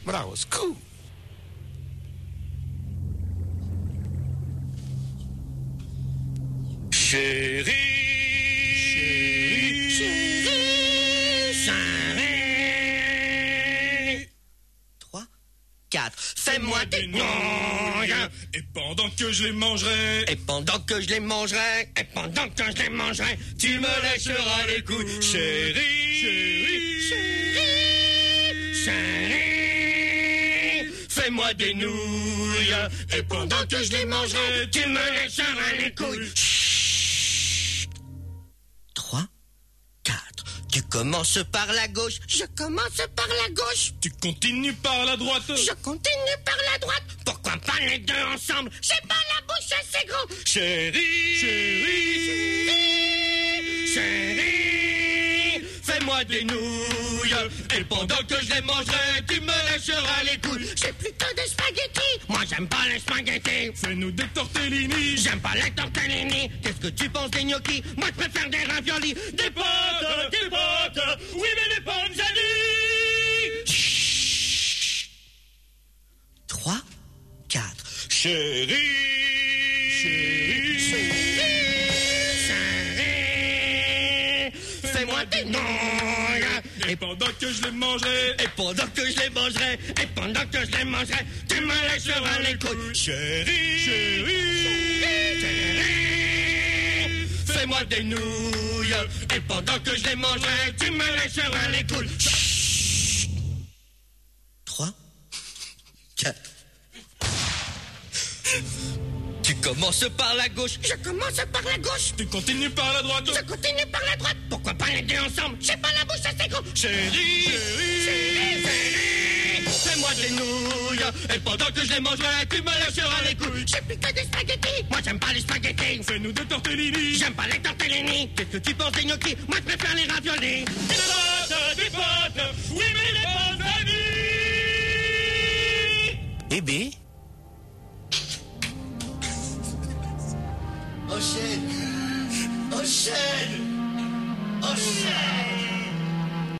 Bravo, scoop. Chérie, chérie, chérie. 3, 4. Fais-moi des gnangnes. Et pendant que je les mangerai, Et pendant que je les mangerai, et pendant que je les mangerai, tu me lècheras les couilles. Chérie, chérie, chérie, chérie. Fais-moi des nouilles. Et pendant que je les mangerai, tu me lècheras les couilles. 3, 4. Tu commences par la gauche. Je commence par la gauche. Tu continues par la droite. Je continue par la droite. Pourquoi pas les deux ensemble? J'ai pas la bouche assez grande. Chérie, chérie, chérie, chérie. Fais-moi des nouilles. Et pendant que je les mangerai, tu me lècheras les couilles. J'ai plutôt des spaghettis. Moi j'aime pas les spaghettis. Fais-nous des tortellini. J'aime pas les tortellini. Qu'est-ce que tu penses des gnocchis? Moi je préfère des raviolis. Des pâtes, des pâtes. Oui mais des pommes jolies. 3, 4. Chérie, chérie, chérie, fais-moi des nouilles. Et pendant que je les mangerai, et pendant que je les mangerai, et pendant que je les mangerai, tu me lècheras les couilles. Chérie, chérie, chérie, fais-moi des nouilles. Et pendant que je les mangerai, tu me lècheras les couilles. 3, 4. Tu commences par la gauche. Je commence par la gauche. Tu continues par la droite. Je continue par la droite. Pourquoi pas les deux ensemble? J'ai pas la bouche assez grande. Chérie, chérie, chérie, chérie, fais-moi des nouilles. Et pendant que je les mangerai, tu me lâcheras les couilles. J'ai plus que des spaghettis. Moi j'aime pas les spaghettis. Fais-nous des tortellini. J'aime pas les tortellini. Qu'est-ce que tu penses des gnocchis? Moi je préfère les raviolis. Des pâtes, oui mais les bonnes amies. Bébé. Enchaîne! Enchaîne! Enchaîne!